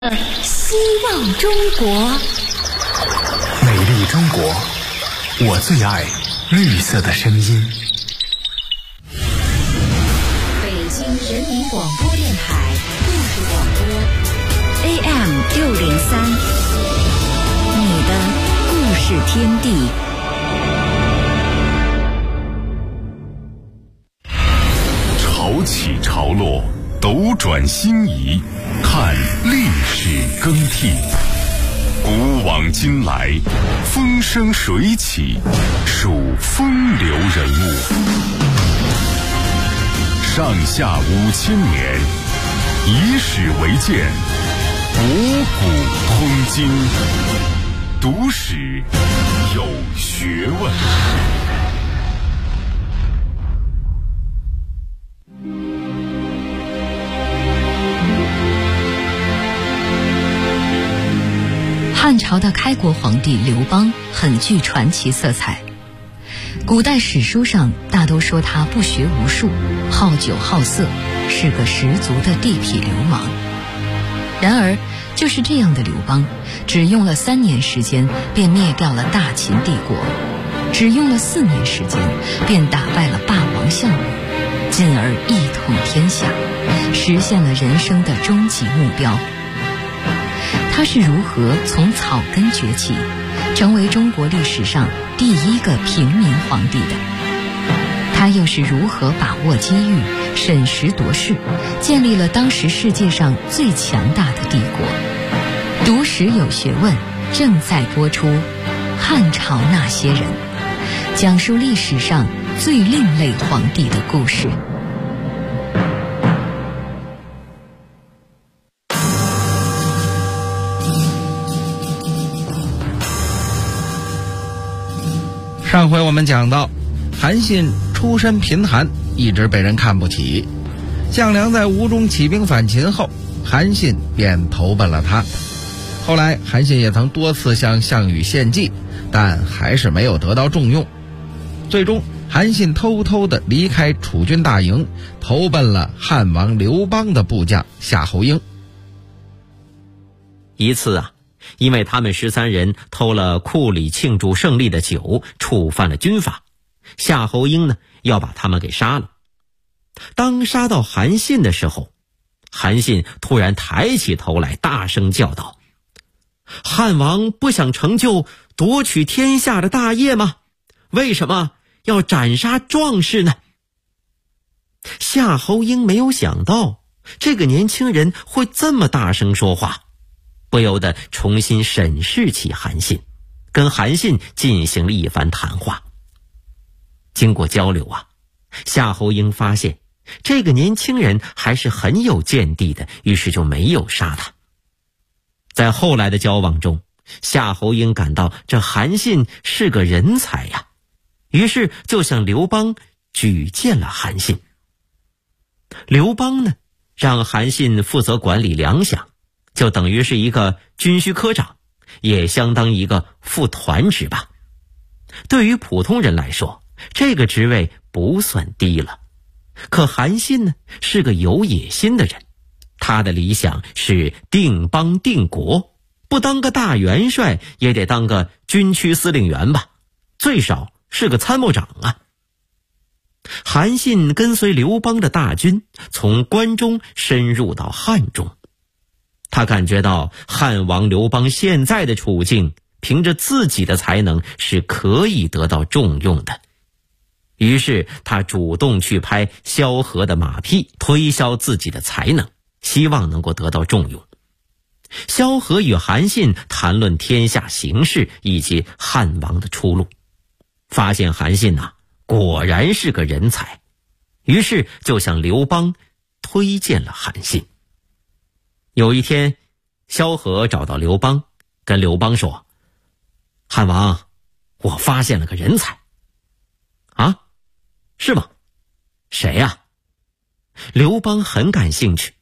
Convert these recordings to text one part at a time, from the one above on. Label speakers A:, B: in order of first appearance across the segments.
A: 希望中国，
B: 美丽中国，我最爱绿色的声音。
A: 北京人民广播电台故事广播 AM603，你的故事天地。
C: 潮起潮落，斗转星移，看历史更替，古往今来，风生水起，数风流人物。上下5000年，以史为鉴，博古通今，读史有学问。
D: 汉朝的开国皇帝刘邦很具传奇色彩，古代史书上大都说他不学无术，好酒好色，是个十足的地痞流氓。然而就是这样的刘邦，只用了3年时间便灭掉了大秦帝国，只用了4年时间便打败了霸王项羽，进而一统天下，实现了人生的终极目标。他是如何从草根崛起，成为中国历史上第一个平民皇帝的？他又是如何把握机遇，审时度势，建立了当时世界上最强大的帝国？读史有学问，正在播出《汉朝那些人》，讲述历史上最另类皇帝的故事。
E: 上回我们讲到，韩信出身贫寒，一直被人看不起。项梁在吴中起兵反秦后，韩信便投奔了他。后来韩信也曾多次向项羽献计，但还是没有得到重用。最终韩信偷偷地离开楚军大营，投奔了汉王刘邦的部将夏侯婴。
F: 一次因为他们13人偷了库里庆祝胜利的酒，触犯了军法，夏侯婴呢要把他们给杀了。当杀到韩信的时候，韩信突然抬起头来，大声叫道：汉王不想成就夺取天下的大业吗？为什么要斩杀壮士呢？夏侯婴没有想到这个年轻人会这么大声说话，不由得重新审视起韩信，跟韩信进行了一番谈话。经过交流夏侯婴发现这个年轻人还是很有见地的，于是就没有杀他。在后来的交往中，夏侯婴感到这韩信是个人才于是就向刘邦举荐了韩信。刘邦呢，让韩信负责管理粮饷，就等于是一个军需科长，也相当一个副团职吧。对于普通人来说，这个职位不算低了。可韩信呢，是个有野心的人，他的理想是定邦定国，不当个大元帅也得当个军区司令员吧，最少是个参谋长韩信跟随刘邦的大军从关中深入到汉中，他感觉到汉王刘邦现在的处境，凭着自己的才能是可以得到重用的。于是他主动去拍萧何的马屁，推销自己的才能，希望能够得到重用。萧何与韩信谈论天下形势以及汉王的出路，发现韩信果然是个人才，于是就向刘邦推荐了韩信。有一天，萧何找到刘邦，跟刘邦说：汉王，我发现了个人才。是吗？谁呀？刘邦很感兴趣。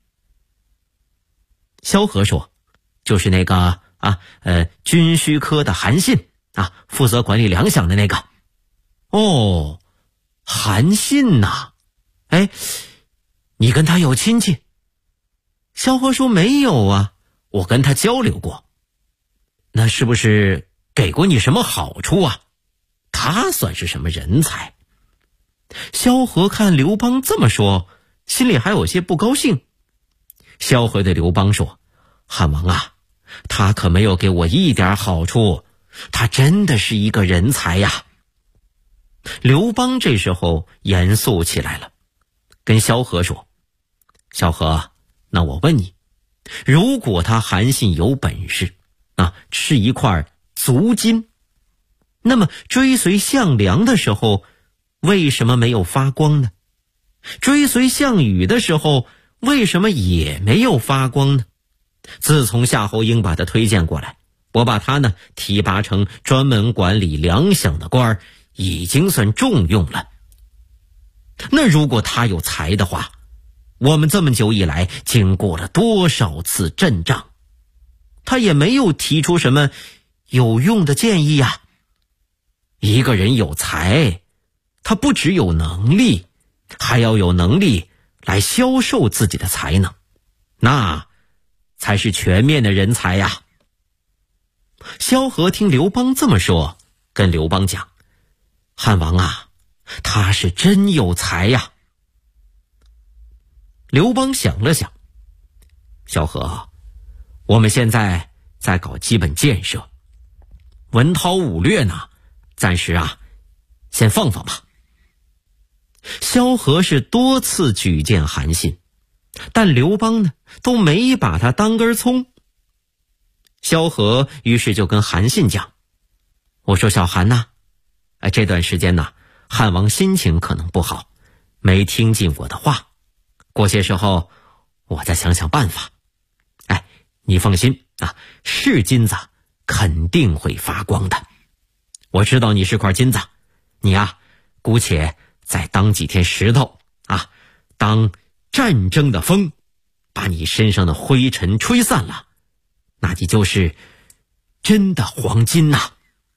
F: 萧何说：就是那个军需科的韩信负责管理粮饷的那个。哦，韩信你跟他有亲戚？萧何说：没有我跟他交流过，那是不是给过你什么好处啊？他算是什么人才？萧何看刘邦这么说，心里还有些不高兴。萧何对刘邦说：汉王啊，他可没有给我一点好处，他真的是一个人才呀。刘邦这时候严肃起来了，跟萧何说：萧何，那我问你，如果他韩信有本事是一块足金，那么追随项梁的时候为什么没有发光呢？追随项羽的时候为什么也没有发光呢？自从夏侯婴把他推荐过来，我把他呢提拔成专门管理粮饷的官儿，已经算重用了。那如果他有才的话，我们这么久以来经过了多少次阵仗，他也没有提出什么有用的建议呀。一个人有才，他不只有能力，还要有能力来销售自己的才能，那才是全面的人才呀。萧何听刘邦这么说，跟刘邦讲：汉王啊，他是真有才呀。刘邦想了想：萧何，我们现在在搞基本建设，文韬武略呢，暂时先放放吧。萧何是多次举荐韩信，但刘邦呢都没把他当根葱。萧何于是就跟韩信讲：我说小韩呐，这段时间呢，汉王心情可能不好，没听进我的话，过些时候我再想想办法。你放心是金子肯定会发光的。我知道你是块金子，你姑且再当几天石头当战争的风，把你身上的灰尘吹散了，那你就是真的黄金呐。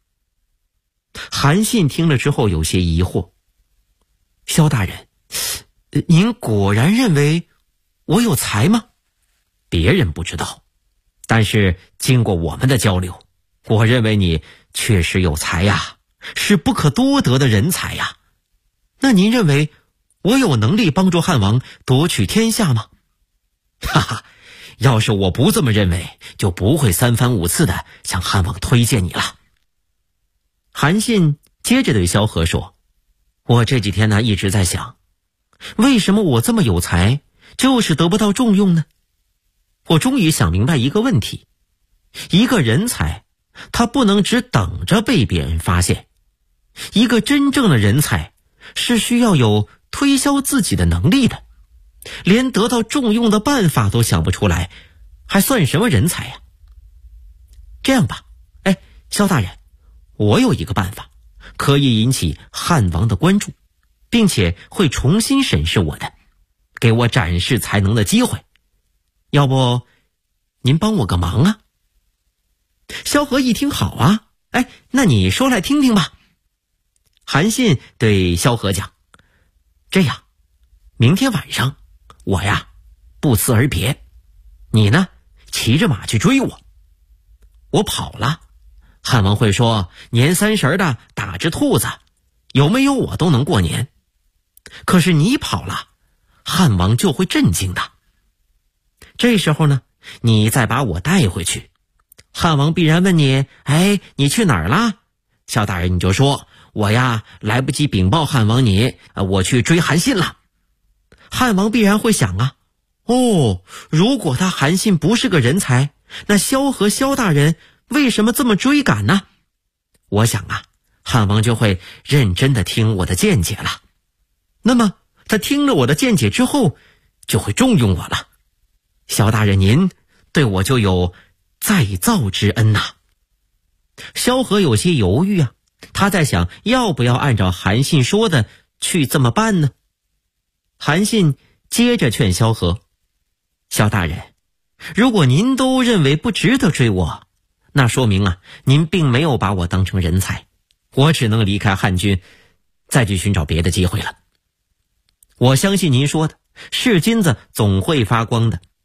F: 韩信听了之后有些疑惑：萧大人，您果然认为我有才吗？别人不知道，但是经过我们的交流，我认为你确实有才呀，是不可多得的人才呀。那您认为我有能力帮助汉王夺取天下吗？要是我不这么认为，就不会3番5次的向汉王推荐你了。韩信接着对萧何说：我这几天呢一直在想，为什么我这么有才，就是得不到重用呢？我终于想明白一个问题，一个人才他不能只等着被别人发现，一个真正的人才是需要有推销自己的能力的，连得到重用的办法都想不出来，还算什么人才呀？这样吧，萧大人，我有一个办法可以引起汉王的关注，并且会重新审视我的，给我展示才能的机会，要不您帮我个忙啊？萧何一听，好那你说来听听吧。韩信对萧何讲：这样，明天晚上我不辞而别，你呢骑着马去追我，我跑了，汉王会说年30的打只兔子，有没有我都能过年。可是你跑了，汉王就会震惊的。这时候呢，你再把我带回去，汉王必然问你：你去哪儿啦？萧大人你就说：我来不及禀报汉王你，我去追韩信了。汉王必然会想如果他韩信不是个人才，那萧何萧大人为什么这么追赶呢？我想汉王就会认真的听我的见解了。那么他听了我的见解之后，就会重用我了。萧大人您对我就有再造之恩呐。萧何有些犹豫他在想要不要按照韩信说的去这么办呢？韩信接着劝萧何：萧大人，如果您都认为不值得追我，那说明您并没有把我当成人才，我只能离开汉军，再去寻找别的机会了。我相信您说的是金子总会发光的，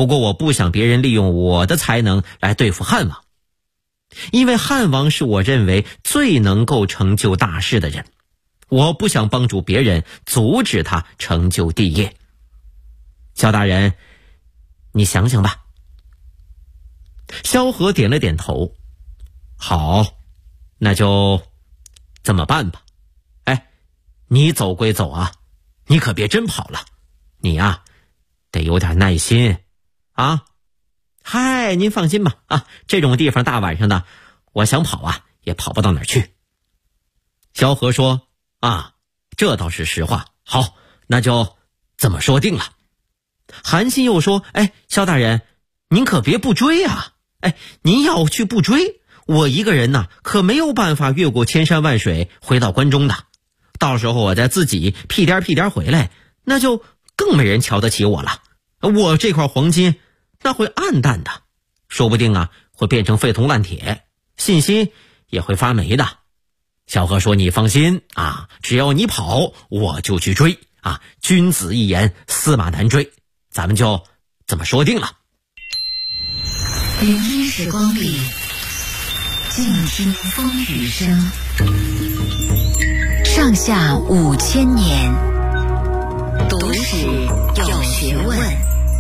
F: 不过我不想别人利用我的才能来对付汉王，因为汉王是我认为最能够成就大事的人，我不想帮助别人阻止他成就帝业。萧大人，你想想吧。萧何点了点头，好，那就这么办吧。哎，你走归走啊，你可别真跑了，你呀，得有点耐心啊。嗨，您放心吧啊，这种地方大晚上的，我想跑啊也跑不到哪儿去。萧何说啊，这倒是实话，好，那就这么说定了。韩信又说，哎，萧大人，您可别不追啊，哎，您要去不追，我一个人呢可没有办法越过千山万水回到关中的，到时候我再自己屁颠屁颠回来，那就更没人瞧得起我了，我这块黄金那会暗淡的，说不定啊会变成废铜烂铁，信心也会发霉的。萧何说，你放心啊，只要你跑我就去追啊，君子一言驷马难追，咱们就这么说定了。
A: 聆听时光里，静听风雨声，上下5000年，读史有学问。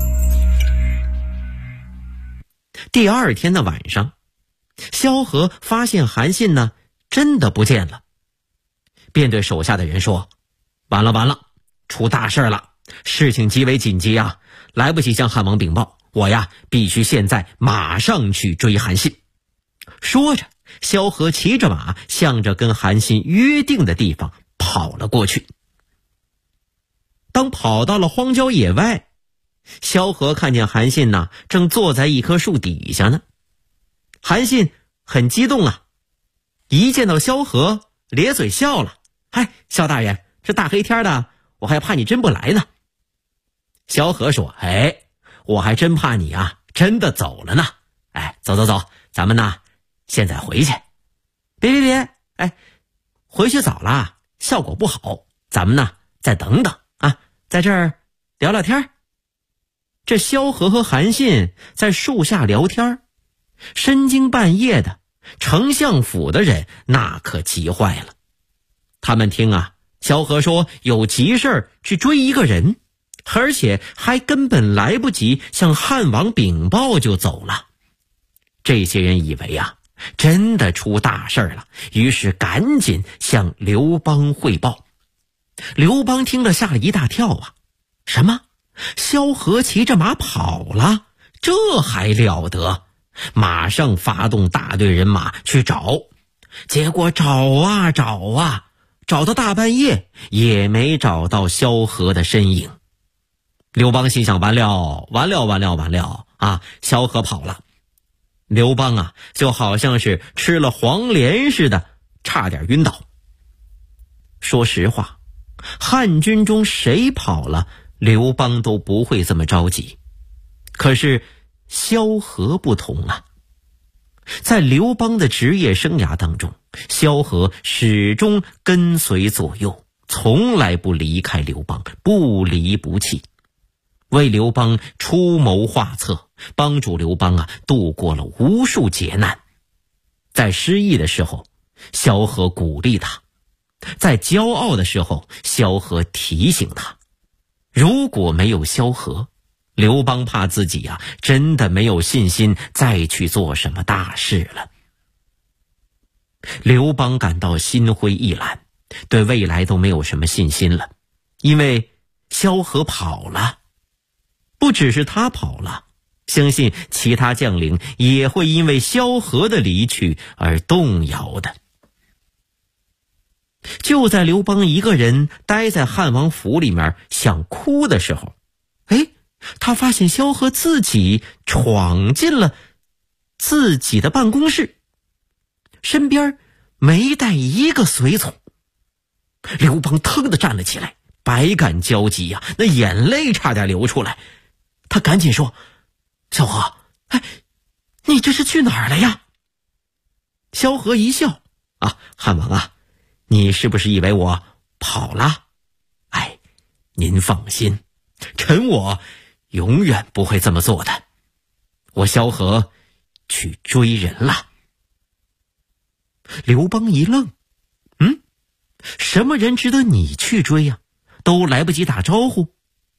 F: 第二天的晚上，萧何发现韩信呢真的不见了，便对手下的人说，完了完了，出大事了，事情极为紧急啊，来不及向汉王禀报，我呀必须现在马上去追韩信。说着，萧何骑着马向着跟韩信约定的地方跑了过去。当跑到了荒郊野外，萧何看见韩信呢正坐在一棵树底下呢。韩信很激动啊，一见到萧何咧嘴笑了，嗨，萧大人，这大黑天的我还怕你真不来呢。萧何说，哎，我还真怕你啊真的走了呢。哎，走走走，咱们呢现在回去。别，哎，回去早了效果不好，咱们呢再等等啊，在这儿聊聊天。这萧何和韩信在树下聊天，深更半夜的，丞相府的人那可急坏了。他们听啊，萧何说有急事去追一个人，而且还根本来不及向汉王禀报就走了。这些人以为啊真的出大事了，于是赶紧向刘邦汇报。刘邦听了吓了一大跳啊，什么？萧何骑着马跑了？这还了得！马上发动大队人马去找，结果找啊，找到大半夜也没找到萧何的身影。刘邦心想，完了啊，萧何跑了。刘邦啊就好像是吃了黄连似的，差点晕倒。说实话，汉军中谁跑了，刘邦都不会这么着急。可是萧何不同啊，在刘邦的职业生涯当中，萧何始终跟随左右，从来不离开刘邦，不离不弃，为刘邦出谋划策，帮助刘邦啊度过了无数劫难。在失意的时候，萧何鼓励他；在骄傲的时候，萧何提醒他。如果没有萧何，刘邦怕自己啊真的没有信心再去做什么大事了。刘邦感到心灰意懒，对未来都没有什么信心了，因为萧何跑了。不只是他跑了，相信其他将领也会因为萧何的离去而动摇的。就在刘邦一个人待在汉王府里面想哭的时候，他发现萧何自己闯进了自己的办公室，身边没带一个随从。刘邦腾地站了起来，百感交集呀，那眼泪差点流出来。他赶紧说，萧何，你这是去哪儿了呀？萧何一笑，汉王啊，你是不是以为我跑了？您放心，臣我永远不会这么做的。我萧何去追人了。刘邦一愣，什么人值得你去追呀？都来不及打招呼。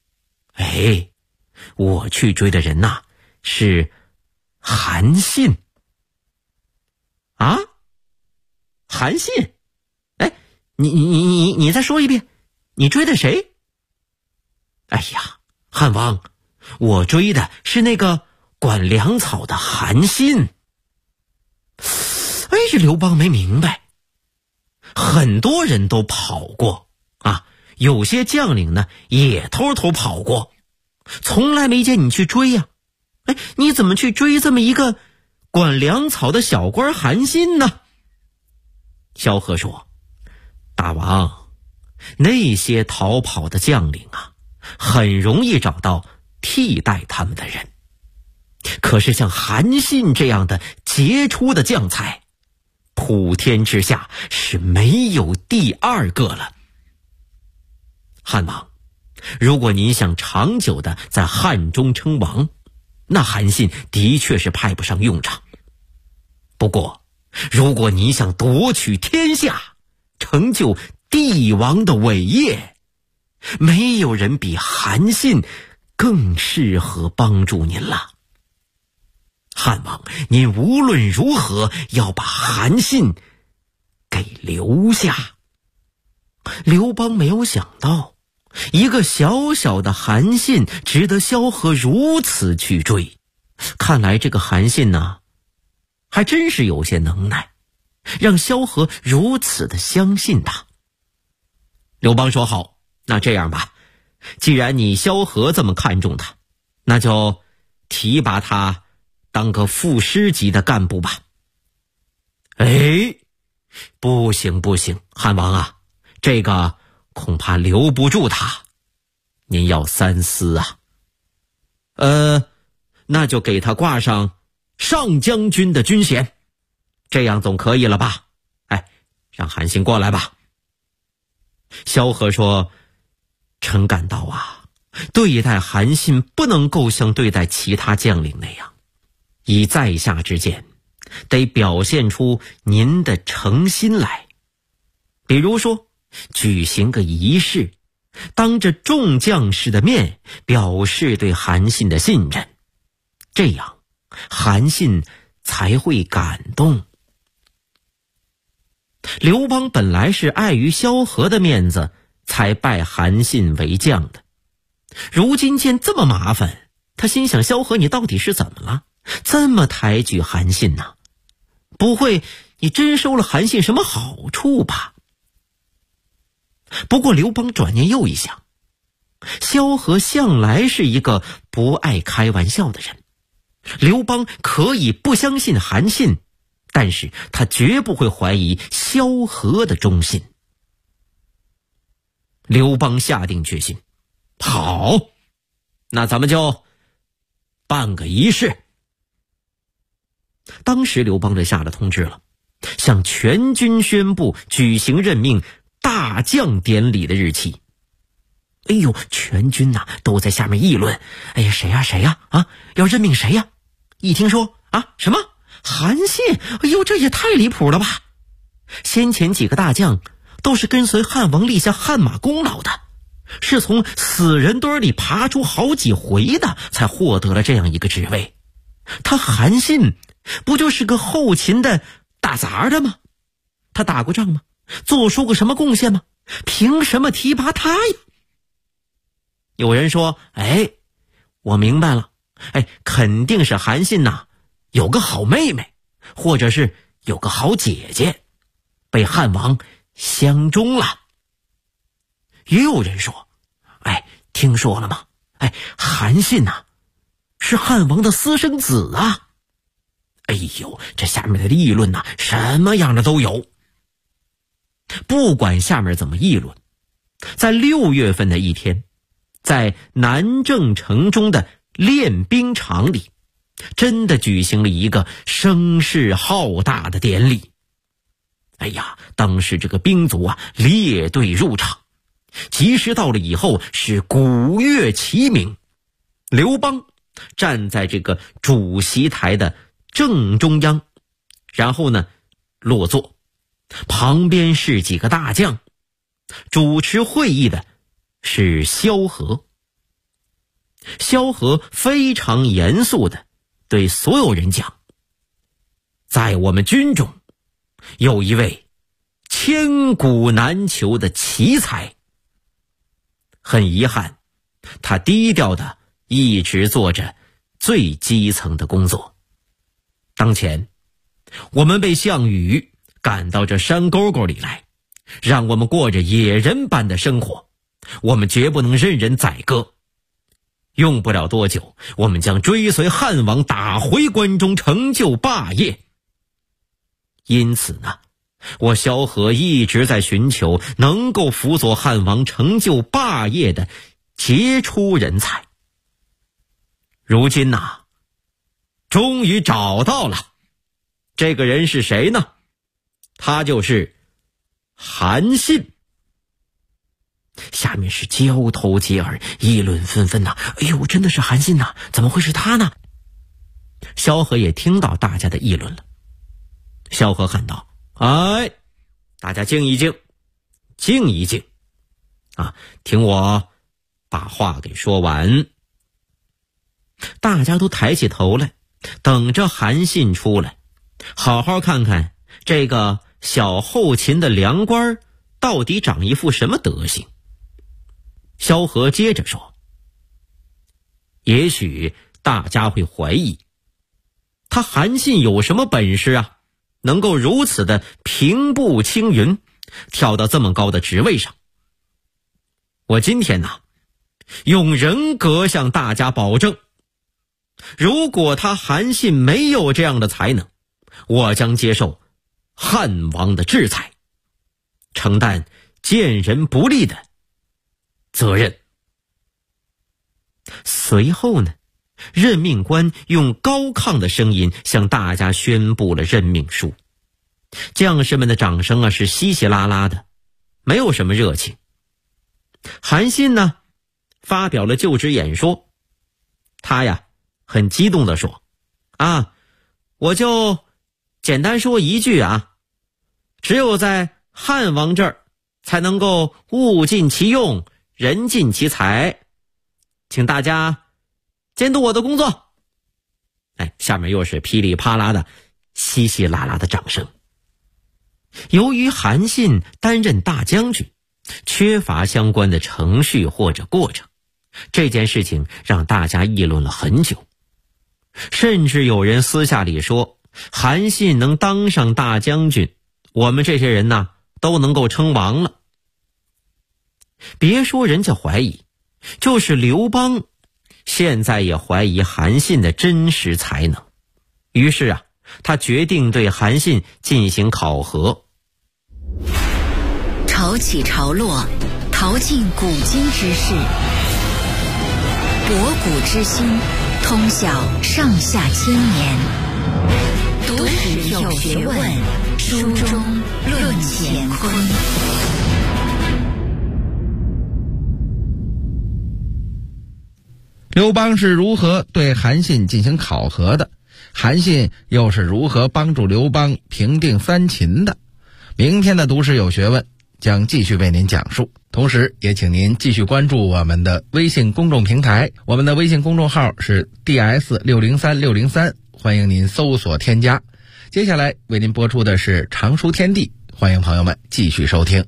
F: 我去追的人呐，是韩信。啊？韩信？你再说一遍，你追的谁？哎呀，汉王，我追的是那个管粮草的韩信。这刘邦没明白，很多人都跑过啊，有些将领呢也偷偷跑过，从来没见你去追呀。你怎么去追这么一个管粮草的小官韩信呢？萧何说，大王，那些逃跑的将领啊，很容易找到替代他们的人，可是像韩信这样的杰出的将才，普天之下是没有第二个了。汉王，如果您想长久的在汉中称王，那韩信的确是派不上用场。不过如果你想夺取天下，成就帝王的伟业，没有人比韩信更适合帮助您了。汉王，您无论如何要把韩信给留下。刘邦没有想到，一个小小的韩信值得萧何如此去追。看来这个韩信呢，还真是有些能耐，让萧何如此的相信他。刘邦说，好，那这样吧，既然你萧何这么看重他，那就提拔他当个副师级的干部吧。不行，汉王啊，这个恐怕留不住他，您要三思啊。那就给他挂上上将军的军衔，这样总可以了吧？让韩信过来吧。萧何说，臣感到啊，对待韩信不能够像对待其他将领那样，以在下之见，得表现出您的诚心来。比如说，举行个仪式，当着众将士的面表示对韩信的信任，这样韩信才会感动。刘邦本来是碍于萧何的面子才拜韩信为将的，如今见这么麻烦，他心想，萧何你到底是怎么了？这么抬举韩信呢？不会你真收了韩信什么好处吧？不过刘邦转念又一想，萧何向来是一个不爱开玩笑的人，刘邦可以不相信韩信，但是他绝不会怀疑萧何的忠信。刘邦下定决心，好，那咱们就办个仪式。当时刘邦就下了通知了，向全军宣布举行任命大将典礼的日期。全军呐都在下面议论，谁呀要任命谁呀？一听说什么韩信，这也太离谱了吧！先前几个大将都是跟随汉王立下汗马功劳的，是从死人堆里爬出好几回的，才获得了这样一个职位。他韩信不就是个后勤的打杂的吗？他打过仗吗？做出过什么贡献吗？凭什么提拔他呀？有人说，我明白了，肯定是韩信呐有个好妹妹，或者是有个好姐姐，被汉王相中了。也有人说，听说了吗？韩信呐是汉王的私生子啊。这下面的议论呐，什么样的都有。不管下面怎么议论，在6月份的一天，在南郑城中的练兵场里，真的举行了一个声势浩大的典礼。当时这个兵卒啊列队入场，及时到了以后是鼓乐齐鸣， 刘邦站在这个主席台的正中央，然后呢落座，旁边是几个大将，主持会议的是萧何。萧何非常严肃地对所有人讲，在我们军中有一位千古难求的奇才，很遗憾，他低调地一直做着最基层的工作。当前我们被项羽赶到这山沟沟里来，让我们过着野人般的生活，我们绝不能任人宰割。用不了多久，我们将追随汉王打回关中，成就霸业。因此呢，我萧何一直在寻求能够辅佐汉王成就霸业的杰出人才。如今呢，终于找到了。这个人是谁呢？他就是韩信。下面是交头接耳，议论纷纷呐。哎呦，真的是韩信呐，怎么会是他呢？萧何也听到大家的议论了。萧何喊道：哎，大家静一静，静一静啊，听我把话给说完。大家都抬起头来，等着韩信出来，好好看看这个小后勤的粮官到底长一副什么德行。萧何接着说，也许大家会怀疑，他韩信有什么本事啊，能够如此的平步青云，跳到这么高的职位上。我今天呢，用人格向大家保证，如果他韩信没有这样的才能，我将接受汉王的制裁，承担见人不利的责任。随后呢，任命官用高亢的声音向大家宣布了任命书。将士们的掌声是稀稀拉拉的，没有什么热情。韩信呢，发表了就职演说，他呀很激动地说，我就简单说一句啊，只有在汉王这儿才能够物尽其用，人尽其才，请大家监督我的工作。下面又是噼里啪啦的稀稀拉拉的掌声。由于韩信担任大将军，缺乏相关的程序或者过程，这件事情让大家议论了很久，甚至有人私下里说，韩信能当上大将军，我们这些人呢都能够称王了。别说人家怀疑，就是刘邦现在也怀疑韩信的真实才能。于是他决定对韩信进行考核。
A: 潮起潮落，淘尽古今之事，博古之今，通晓上下千年。读史有学问，书中论乾坤。
E: 刘邦是如何对韩信进行考核的？韩信又是如何帮助刘邦平定三秦的？明天的读史有学问将继续为您讲述，同时也请您继续关注我们的微信公众平台，我们的微信公众号是 DS603603，欢迎您搜索添加。接下来为您播出的是常书天地，欢迎朋友们继续收听。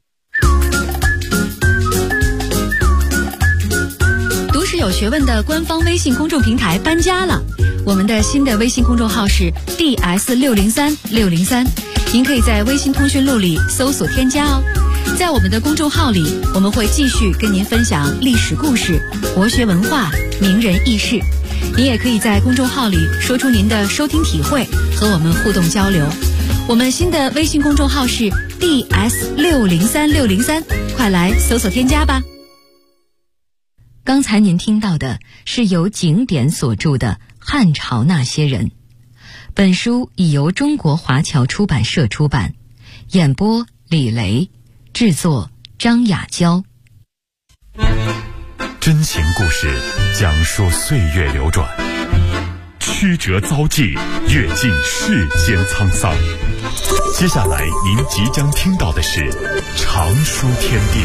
D: 读史有学问的官方微信公众平台搬家了，我们的新的微信公众号是 DS603603，您可以在微信通讯录里搜索添加哦。在我们的公众号里，我们会继续跟您分享历史故事、国学文化、名人轶事。您也可以在公众号里说出您的收听体会，和我们互动交流。我们新的微信公众号是 DS603603，快来搜索添加吧。刚才您听到的是由景典所著的《汉朝那些人》，本书已由中国华侨出版社出版，演播李雷，制作张雅娇。
C: 真情故事讲述岁月流转，曲折遭际，阅尽世间沧桑。接下来您即将听到的是常书天地。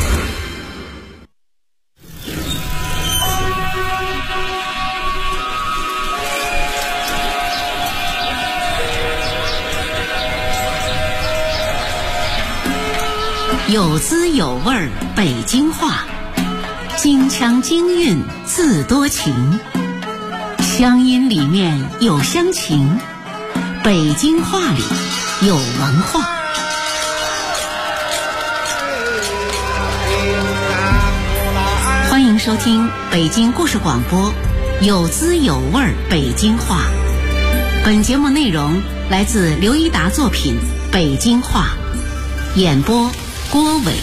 A: 有滋有味儿北京话，京腔京韵字多情，乡音里面有乡情，北京话里有文化。欢迎收听北京故事广播有滋有味儿北京话。本节目内容来自刘一达作品《北京话》，演播郭伟。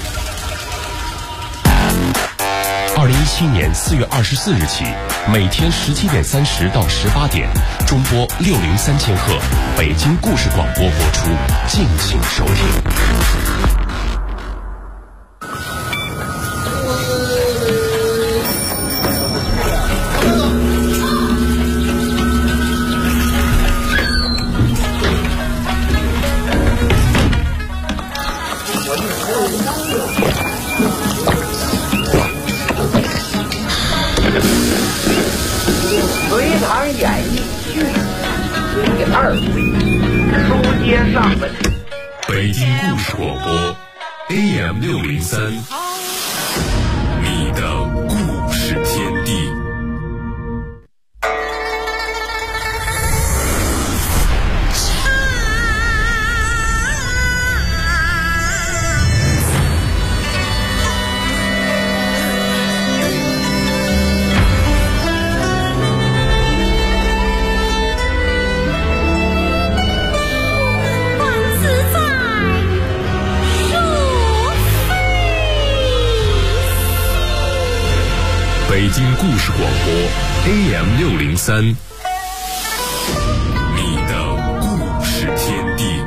G: 2017年4月24日起，每天17点30到18点，中波603000赫，北京故事广播播出，敬请收听。
H: 隋唐演义续第2回，书接上文。
C: 北京故事广播 AM603，你的故事天地。北京故事广播 AM603，你的故事天地。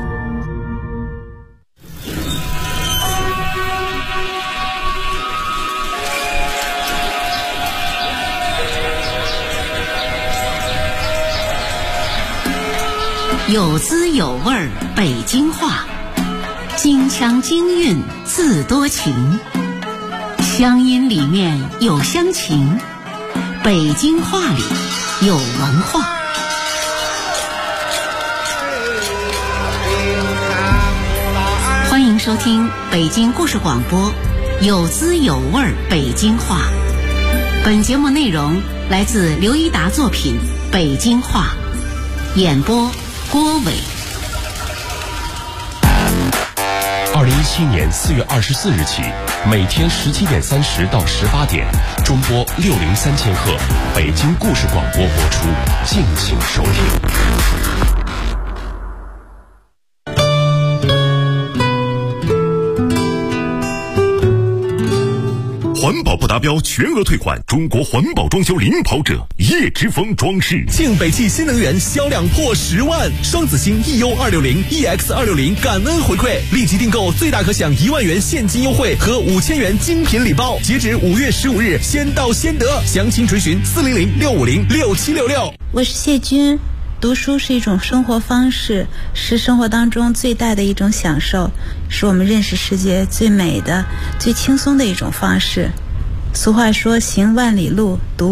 A: 有滋有味儿北京话，京腔京韵字多情，乡音里面有乡情，北京话里有文化。欢迎收听北京故事广播有滋有味儿北京话。本节目内容来自刘一达作品《北京话》，演播郭伟。
G: 2017年4月24日起，每天17点30到18点，中波603000赫，北京故事广播播出，敬请收听。
C: 环保不达标全额退款，中国环保装修领跑者叶之峰装饰。
I: 庆北汽新能源销量破10万，双子星 EU260、EX260 感恩回馈，立即订购最大可享1万元现金优惠和5000元精品礼包，截止5月15日，先到先得。详情垂询400-650-6766。
J: 我是谢军。读书是一种生活方式，是生活当中最大的一种享受，是我们认识世界最美的、最轻松的一种方式。俗话说，行万里路，读